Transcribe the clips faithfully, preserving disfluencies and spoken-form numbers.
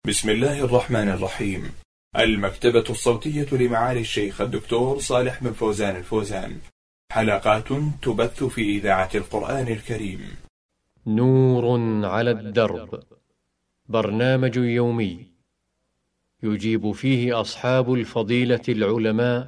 بسم الله الرحمن الرحيم. المكتبة الصوتية لمعالي الشيخ الدكتور صالح بن فوزان الفوزان، حلقات تبث في إذاعة القرآن الكريم. نور على الدرب، برنامج يومي يجيب فيه أصحاب الفضيلة العلماء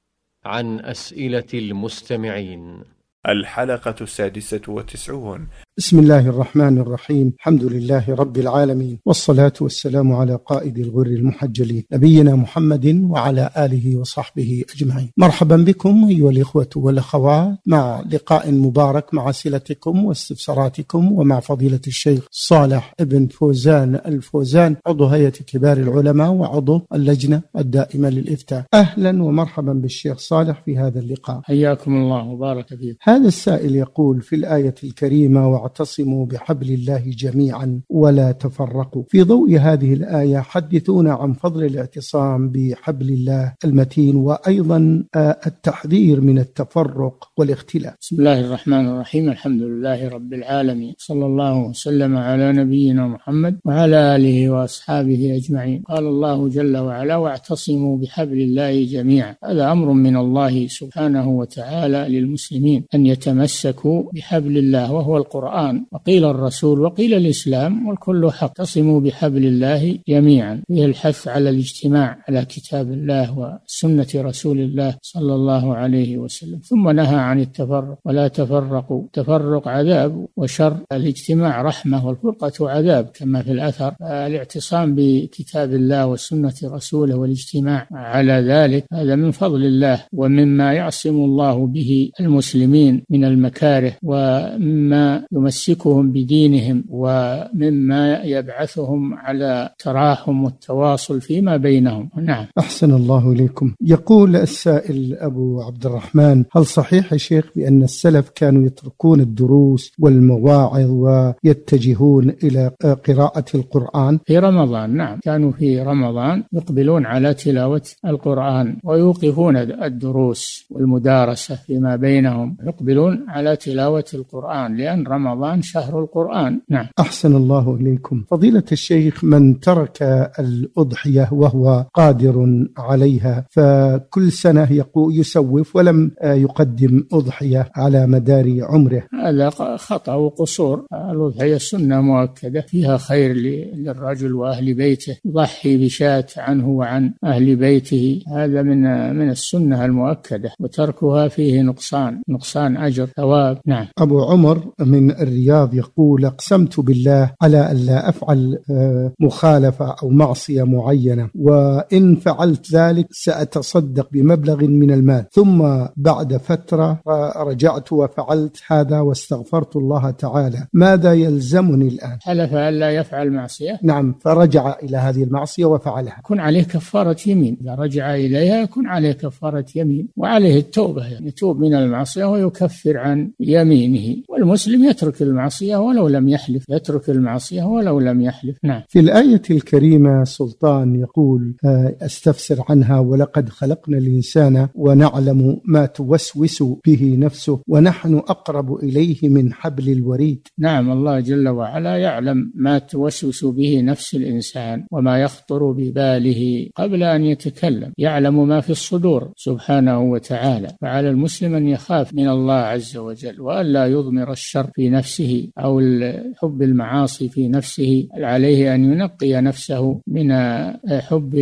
عن أسئلة المستمعين. الحلقة السادسة والتسعون. بسم الله الرحمن الرحيم. الحمد لله رب العالمين، والصلاة والسلام على قائد الغر المحجلين نبينا محمد وعلى آله وصحبه أجمعين. مرحبا بكم أيها الإخوة والأخوات مع لقاء مبارك مع أسئلتكم واستفساراتكم ومع فضيلة الشيخ صالح بن فوزان الفوزان، عضو هيئة كبار العلماء وعضو اللجنة الدائمة للإفتاء. أهلا ومرحبا بالشيخ صالح في هذا اللقاء. حياكم الله وبارك فيكم. هذا السائل يقول في الآية الكريمة: واعتصموا بحبل الله جميعا ولا تفرقوا. في ضوء هذه الآية حدثونا عن فضل الاعتصام بحبل الله المتين، وأيضا التحذير من التفرق والاختلاف. بسم الله الرحمن الرحيم. الحمد لله رب العالمين، صلى الله وسلم على نبينا محمد وعلى آله وأصحابه أجمعين. قال الله جل وعلا: واعتصموا بحبل الله جميعا. هذا أمر من الله سبحانه وتعالى للمسلمين أن يتمسكوا بحبل الله وهو القرآن، وقيل الرسول وقيل الإسلام، والكل حق. اعتصموا بحبل الله جميعا، فيه الحث على الاجتماع على كتاب الله وسنة رسول الله صلى الله عليه وسلم، ثم نهى عن التفرق ولا تفرقوا. تفرق عذاب وشر، الاجتماع رحمة والفرقة عذاب كما في الأثر. الاعتصام بكتاب الله وسنة رسوله والاجتماع على ذلك هذا من فضل الله، ومما يعصم الله به المسلمين من المكاره، ومما يمسكهم بدينهم، ومما يبعثهم على تراحم والتواصل فيما بينهم. نعم. أحسن الله إليكم. يقول السائل أبو عبد الرحمن: هل صحيح يا شيخ بأن السلف كانوا يتركون الدروس والمواعظ ويتجهون إلى قراءة القرآن في رمضان؟ نعم، كانوا في رمضان يقبلون على تلاوة القرآن ويوقفون الدروس والمدارسة فيما بينهم، يقبلون على تلاوة القرآن، لأن رمضان شهر القرآن. نعم. أحسن الله إليكم. فضيلة الشيخ، من ترك الأضحية وهو قادر عليها فكل سنة يقول يسوف ولم يقدم أضحية على مدار عمره، هذا خطأ وقصور. الأضحية سنة مؤكدة فيها خير للرجل وأهل بيته، يضحي بشاة عنه وعن أهل بيته، هذا من من السنة المؤكدة، وتركها فيه نقصان نقصان أجر ثواب. نعم. أبو عمر من الرياض يقول: أقسمت بالله على أن لا أفعل مخالفة أو معصية معينة، وإن فعلت ذلك سأتصدق بمبلغ من المال، ثم بعد فترة رجعت وفعلت هذا واستغفرت الله تعالى، ماذا يلزمني الآن؟ حلف أن لا يفعل معصية. نعم، فرجع إلى هذه المعصية وفعلها. يكون عليه كفارة يمين، إذا رجع إليها يكون عليه كفارة يمين، وعليه التوبة، يعني يتوب من المعصية ويكفر عن يمينه. والمسلم يترك المعصية ولو لم يحلف، يترك المعصية ولو لم يحلف. نعم. في الآية الكريمة سلطان يقول أستفسر عنها: ولقد خلقنا الإنسان ونعلم ما توسوس به نفسه ونحن أقرب إليه من حبل الوريد. نعم، الله جل وعلا يعلم ما توسوس به نفس الإنسان وما يخطر بباله قبل أن يتكلم، يعلم ما في الصدور سبحانه وتعالى. فعلى المسلم أن يخاف من الله عز وجل، وألا يضمر الشر في نفسه أو حب المعاصي في نفسه، عليه أن ينقي نفسه من حب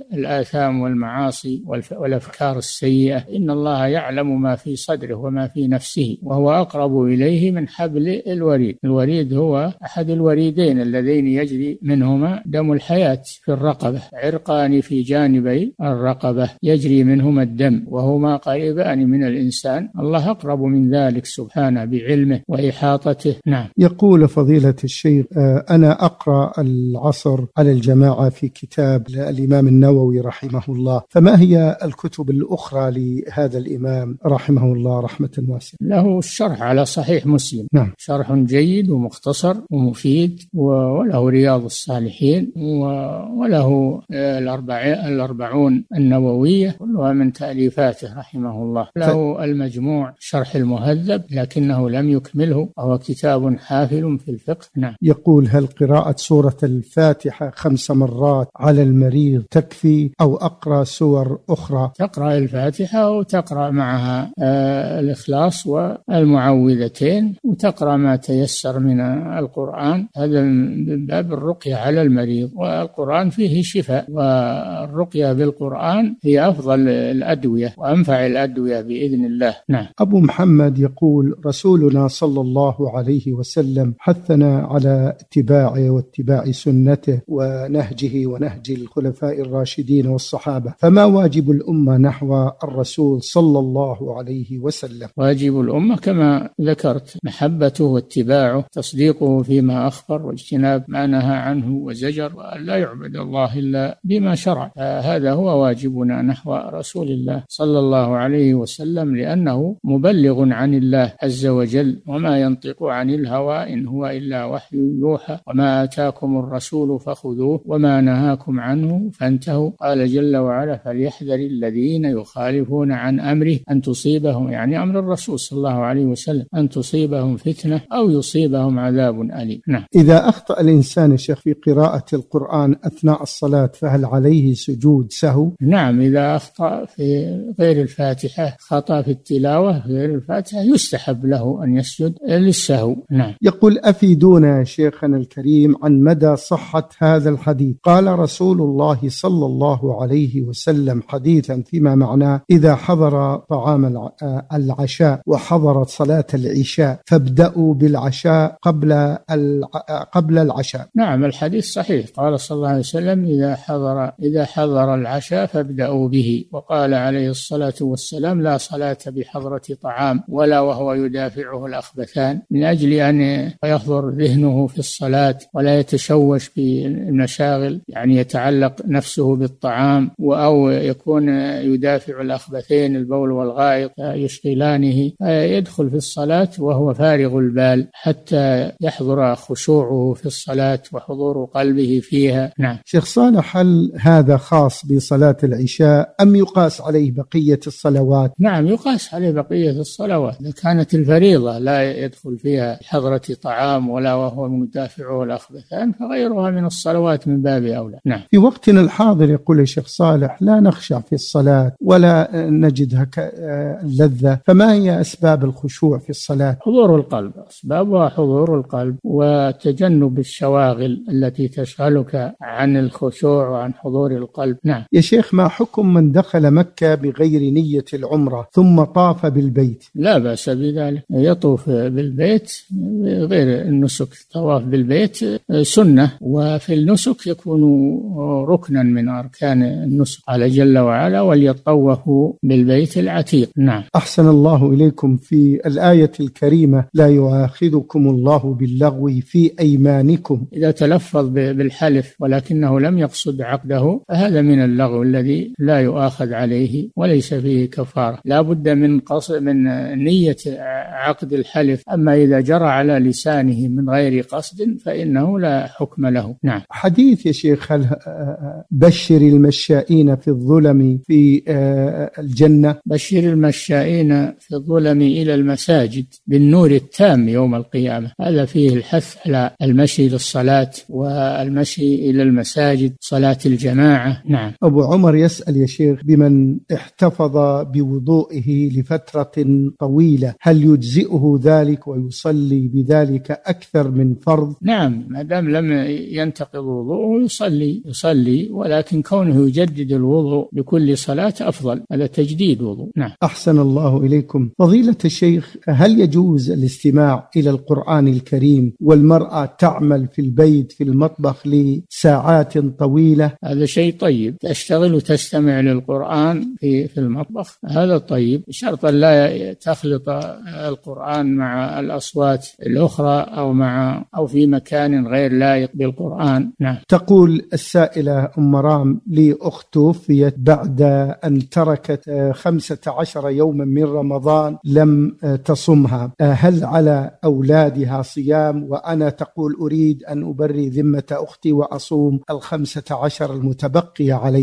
الآثام والمعاصي والأفكار السيئة. إن الله يعلم ما في صدره وما في نفسه، وهو أقرب إليه من حبل الوريد. الوريد هو أحد الوريدين اللذين يجري منهما دم الحياة في الرقبة، عرقان في جانبي الرقبة يجري منهما الدم، وهما قريبان من الإنسان. الله أقرب من ذلك سبحانه بعلمه وإحاطته. نعم. يقول فضيلة الشيخ: أنا أقرأ العصر على الجماعة في كتاب الإمام النووي رحمه الله، فما هي الكتب الأخرى لهذا الإمام رحمه الله رحمة واسعة؟ له الشرح على صحيح مسلم. نعم. شرح جيد ومختصر ومفيد، وله رياض الصالحين، وله الأربعون النووية كلها من تأليفاته رحمه الله. له المجموع شرح شرح المهذب لكنه لم يكمله، وهو كتاب حافل في الفقه. نعم. يقول: هل قراءة سورة الفاتحة خمس مرات على المريض تكفي أو أقرأ سور أخرى؟ تقرأ الفاتحة وتقرأ معها آه الإخلاص والمعوذتين، وتقرأ ما تيسر من القرآن، هذا من باب الرقية على المريض، والقرآن فيه شفاء، والرقية بالقرآن هي أفضل الأدوية وأنفع الأدوية بإذن الله. نعم. أبو محمد يقول: رسولنا صلى الله عليه وسلم حثنا على اتباعه واتباع سنته ونهجه ونهج الخلفاء الراشدين والصحابة، فما واجب الأمة نحو الرسول صلى الله عليه وسلم؟ واجب الأمة كما ذكرت: محبته واتباعه، تصديقه فيما أخبر، واجتناب ما نهى عنه وزجر، وأن لا يعبد الله إلا بما شرع. هذا هو واجبنا نحو رسول الله صلى الله عليه وسلم، لأنه مبلغ عن الله عز وجل، وما ينطق عن الهوى إن هو إلا وحي يوحى، وما آتاكم الرسول فخذوه وما نهاكم عنه فانتهوا. قال جل وعلا: فليحذر الذين يخالفون عن أمره أن تصيبهم، يعني أمر الرسول صلى الله عليه وسلم، أن تصيبهم فتنة أو يصيبهم عذاب أليم. نعم. إذا أخطأ الإنسان شيخ في قراءة القرآن أثناء الصلاة فهل عليه سجود سهو؟ نعم، إذا أخطأ في غير الفاتحة، خطأ في التلاوة في غير الفاتحة، يستحب له أن يسجد للسهو. نعم. يقول: أفيدونا شيخنا الكريم عن مدى صحة هذا الحديث. قال رسول الله صلى الله عليه وسلم حديثا فيما معناه: إذا حضر طعام العشاء وحضرت صلاة العشاء فابدأوا بالعشاء قبل قبل العشاء. نعم، الحديث صحيح. قال صلى الله عليه وسلم: إذا حضر إذا حضر العشاء فابدأوا به. وقال عليه الصلاة والسلام: لا صلاة بحضرة طعام ولا وهو يدافعه الأخبثان، من أجل أن يحضر ذهنه في الصلاة ولا يتشوش بالمشاغل، يعني يتعلق نفسه بالطعام، أو يكون يدافع الأخبثين البول والغائط يشغلانه، يدخل في الصلاة وهو فارغ البال حتى يحضر خشوعه في الصلاة وحضور قلبه فيها. نعم. شيخ صالح، هل هذا خاص بصلاة العشاء أم يقاس عليه بقية الصلوات؟ نعم، يقاس عليه بقية الصلوات. إذا كانت الفريضة لا يدخل فيها حضرة طعام ولا وهو مدافعه الأخبثان، فغيرها من الصلوات من باب أولى. نعم. في وقتنا الحاضر يقول الشيخ صالح: لا نخشع في الصلاة ولا نجدها اللذة، فما هي أسباب الخشوع في الصلاة؟ حضور القلب، أسبابها حضور القلب وتجنب الشواغل التي تشغلك عن الخشوع وعن حضور القلب. نعم. يا شيخ، ما حكم من دخل مكة بغير نية العمرة ثم طاف بالبيت؟ لا بأس بذلك، يطوف بالبيت غير النسك. الطواف بالبيت سنة، وفي النسك يكون ركنا من أركان النسك. قال جل وعلا: وليطوفوا بالبيت العتيق. نعم. أحسن الله إليكم. في الآية الكريمة: لا يؤاخذكم الله باللغو في أيمانكم. إذا تلفظ بالحلف ولكنه لم يقصد عقده فهذا من اللغو الذي لا يؤاخذ عليه وليس فيه كفارة. لا بد من قصد من نية عقد الحلف، أما إذا جرى على لسانه من غير قصد فإنه لا حكم له. نعم. حديث يا شيخ: هل بشر المشائين في الظلم في الجنة؟ بشر المشائين في الظلم إلى المساجد بالنور التام يوم القيامة، هذا فيه الحث على المشي للصلاة والمشي إلى المساجد، صلاة الجماعة. نعم. أبو عمر يسأل يا شيخ: بمن احتفظ بوضوءه لفترة طويلة هل يجزئه ذلك ويصلي بذلك أكثر من فرض؟ نعم، ما دام لم ينتقض وضوءه يصلي يصلي ولكن كونه يجدد الوضوء بكل صلاة أفضل، هذا تجديد وضوء. نعم. أحسن الله إليكم. فضيلة الشيخ، هل يجوز الاستماع إلى القرآن الكريم والمرأة تعمل في البيت في المطبخ لساعات طويلة؟ هذا شيء طيب، تشتغل وتستمع للقرآن في في المطبخ، هذا طيب، شرطا لا تخلط القرآن مع الأصوات الأخرى أو مع أو في مكان غير لائق بالقرآن. نعم. تقول السائلة أم رام: لي أخت توفيت بعد أن تركت خمسة عشر يوما من رمضان لم تصمها، هل على أولادها صيام؟ وأنا تقول أريد أن أبري ذمة أختي وأصوم الخمسة عشر المتبقية عليها.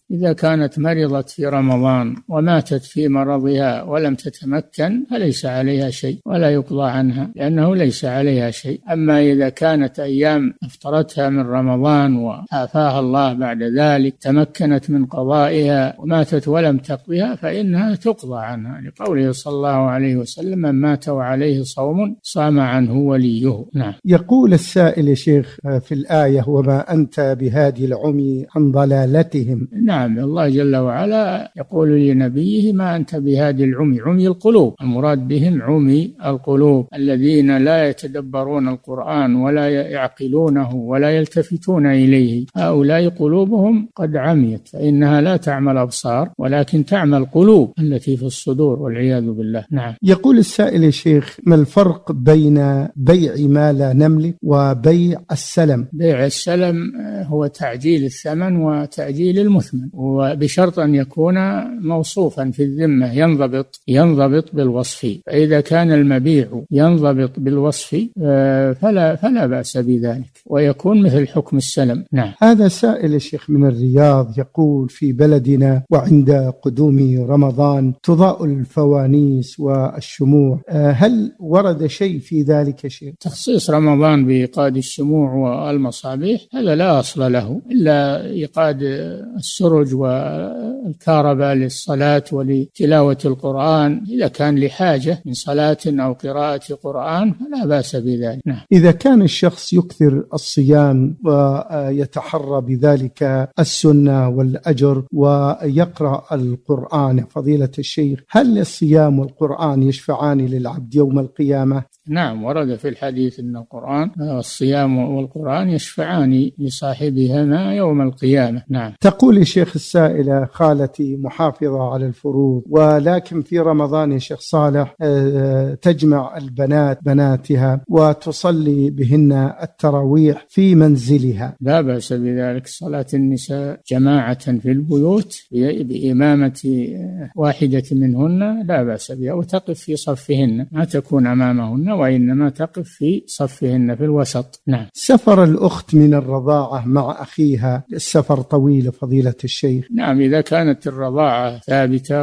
إذا كانت مرضت في رمضان وماتت في مرضها ولم تتمكن فليس عليها شيء ولا يقضى عنها، لأنه ليس عليها شيء. أما إذا كانت أيام أفطرتها من رمضان وعافاها الله بعد ذلك تمكنت من قضائها وماتت ولم تقضيها فإنها تقضى عنها، لقوله صلى الله عليه وسلم: من مات وعليه صوم صام عنه وليه. نعم. يقول السائل يا شيخ في الآية: وما أنت بهادي العمي عن ضلالتهم. نعم، الله جل وعلا يقول لنبيه: ما أنت بهادي العمي، عمي القلوب، المراد بهم عمي القلوب الذين لا يتدبرون القرآن ولا يعقلونه ولا يلتفتون إليه، هؤلاء قلوبهم قد عميت، فإنها لا تعمى الأبصار ولكن تعمى القلوب التي في الصدور والعياذ بالله. نعم. يقول السائل يا شيخ: ما الفرق بين بيع ما لا نملك وبيع السلم؟ بيع السلم هو تعجيل الثمن وتأجيل المثمن، وبشرط أن يكون موصوفا في الذمة ينضبط ينضبط بالوصف، فإذا كان المبيع ينضبط بالوصف فلا فلا بأس بذلك ويكون مثل حكم السلم. نعم. هذا سائل يا شيخ من الرياض يقول: في بلدنا وعند قدوم رمضان تضاء الفوانيس والشموع، هل ورد شيء في ذلك يا شيخ؟ تخصيص رمضان بإيقاد الشموع والمصابيح هذا لا أصل له، إلا إيقاد السرج والكهرباء للصلاة ولتلاوة القرآن إذا كان لحاجة من صلاة أو قراءة قرآن فلا بأس بذلك. نعم. إذا كان الشخص يكثر الصيام ويتحرى بذلك السنة والأجر ويقرأ القرآن فضيلة الشيخ، هل الصيام والقرآن يشفعان للعبد يوم القيامة؟ نعم، ورد في الحديث أن القرآن الصيام والقرآن يشفعان لصاحبهما يوم القيامة. نعم. تقول يا شيخ السائلة: خالتي محافظة على الفروض، ولكن في رمضان يا شيخ صالح تجمع البنات بناتها وتصلي بهن التراويح في منزلها. لا بأس بذلك، صلاة النساء جماعة في البيوت بإمامة واحدة منهن لا بأس بها، وتقف في صفهن، ما تكون أمامهن وإنما تقف في صفهن في الوسط. نعم. سفر الأخت من الرضاعة مع أخيها، السفر طويل فضيلة الشيخ. نعم، إذا كانت الرضاعة ثابتة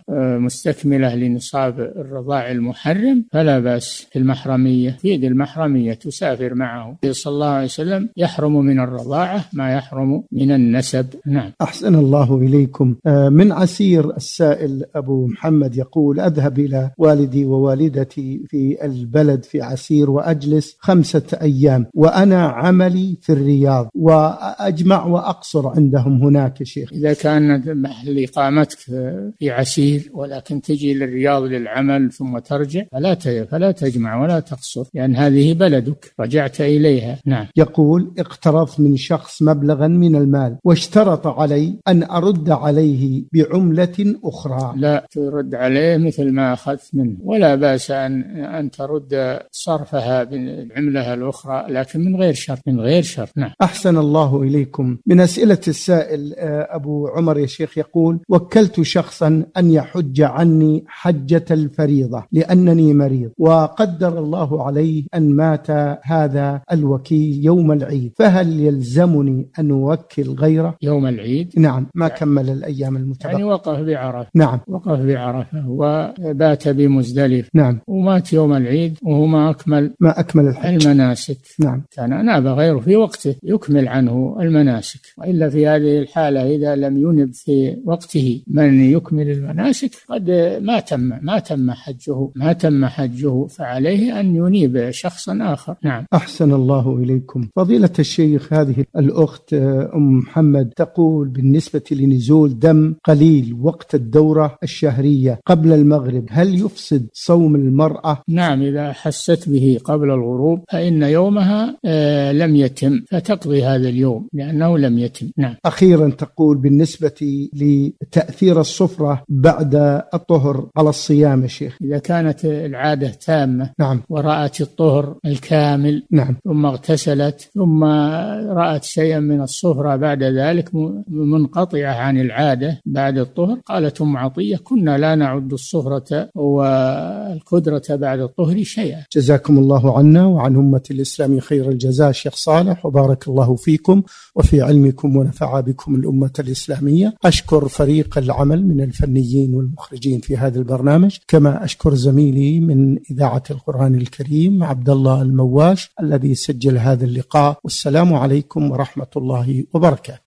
ومستكملة لنصاب الرضاع المحرم فلا بأس. في المحرمية، في يد المحرمية تسافر معه. صلى الله عليه وسلم: يحرم من الرضاعة ما يحرم من النسب. نعم. أحسن الله إليكم. من عسير السائل أبو محمد يقول: أذهب إلى والدي ووالدتي في البلد في عسير وأجلس خمسة أيام وأنا عملي في الرياض، وأجمع وأقصر عندهم هناك يا شيخ. إذا كان محل إقامتك في عسير ولكن تجي للرياض للعمل ثم ترجع فلا فلا تجمع ولا تقصر، لأن هذه بلدك رجعت إليها. نعم. يقول: اقترضت من شخص مبلغا من المال واشترط علي أن أرد عليه بعملة أخرى. لا ترد عليه مثل ما أخذت منه، ولا بأس أن أن ترد صرفها بالعملة الأخرى، لكن من غير شرط من غير شرط. نعم. أحسن الله إليكم. من أسئلة السائل أبو عمر يا شيخ يقول: وكلت شخصا أن يحج عني حجة الفريضة لأنني مريض، وقدر الله عليه أن مات هذا الوكيل يوم العيد، فهل يلزمني أن أوكل غيره؟ يوم العيد؟ نعم، ما يعني كمل الأيام المتبقية، يعني وقف بعرفة. نعم، وقف بعرفة وبات بمزدلف. نعم. ومات يوم العيد وهو ما أكمل ما أكمل الحج. المناسك. نعم. كان ناب غيره في وقته يكمل عنه المناسك، وإلا في هذه الحالة إذا لم ينب في وقته من يكمل المناسك قد ما تم ما تم حجه ما تم حجه فعليه أن ينيب شخصا آخر. نعم. أحسن الله إليكم. فضيلة الشيخ، هذه الأخت أم محمد تقول: بالنسبة لنزول دم قليل وقت الدورة الشهرية قبل المغرب هل يفسد صوم المرأة؟ نعم، إذا حست به قبل الغروب فإن يومها آه لم يتم، فتقضي هذا اليوم لأنه لم يتم. نعم. أخيرا تقول: بالنسبة لتأثير الصفرة بعد الطهر على الصيام يا شيخ، إذا كانت العادة تامة، نعم، ورأت الطهر الكامل، نعم، ثم اغتسلت ثم رأت شيئا من الصفرة بعد ذلك منقطعة عن العادة بعد الطهر، قالت أم عطية: كنا لا نعد الصفرة والكدرة بعد الطهر شيئا. جزاكم الله عنا وعن أمة الإسلام خير الجزاء شيخ صالح، وبارك الله فيكم وفي علمكم ونفع بكم الأمة الإسلامية. أشكر فريق العمل من الفنيين والمخرجين في هذا البرنامج، كما أشكر زميلي من إذاعة القرآن الكريم عبد الله المواش الذي سجل هذا اللقاء. والسلام عليكم ورحمة الله وبركاته.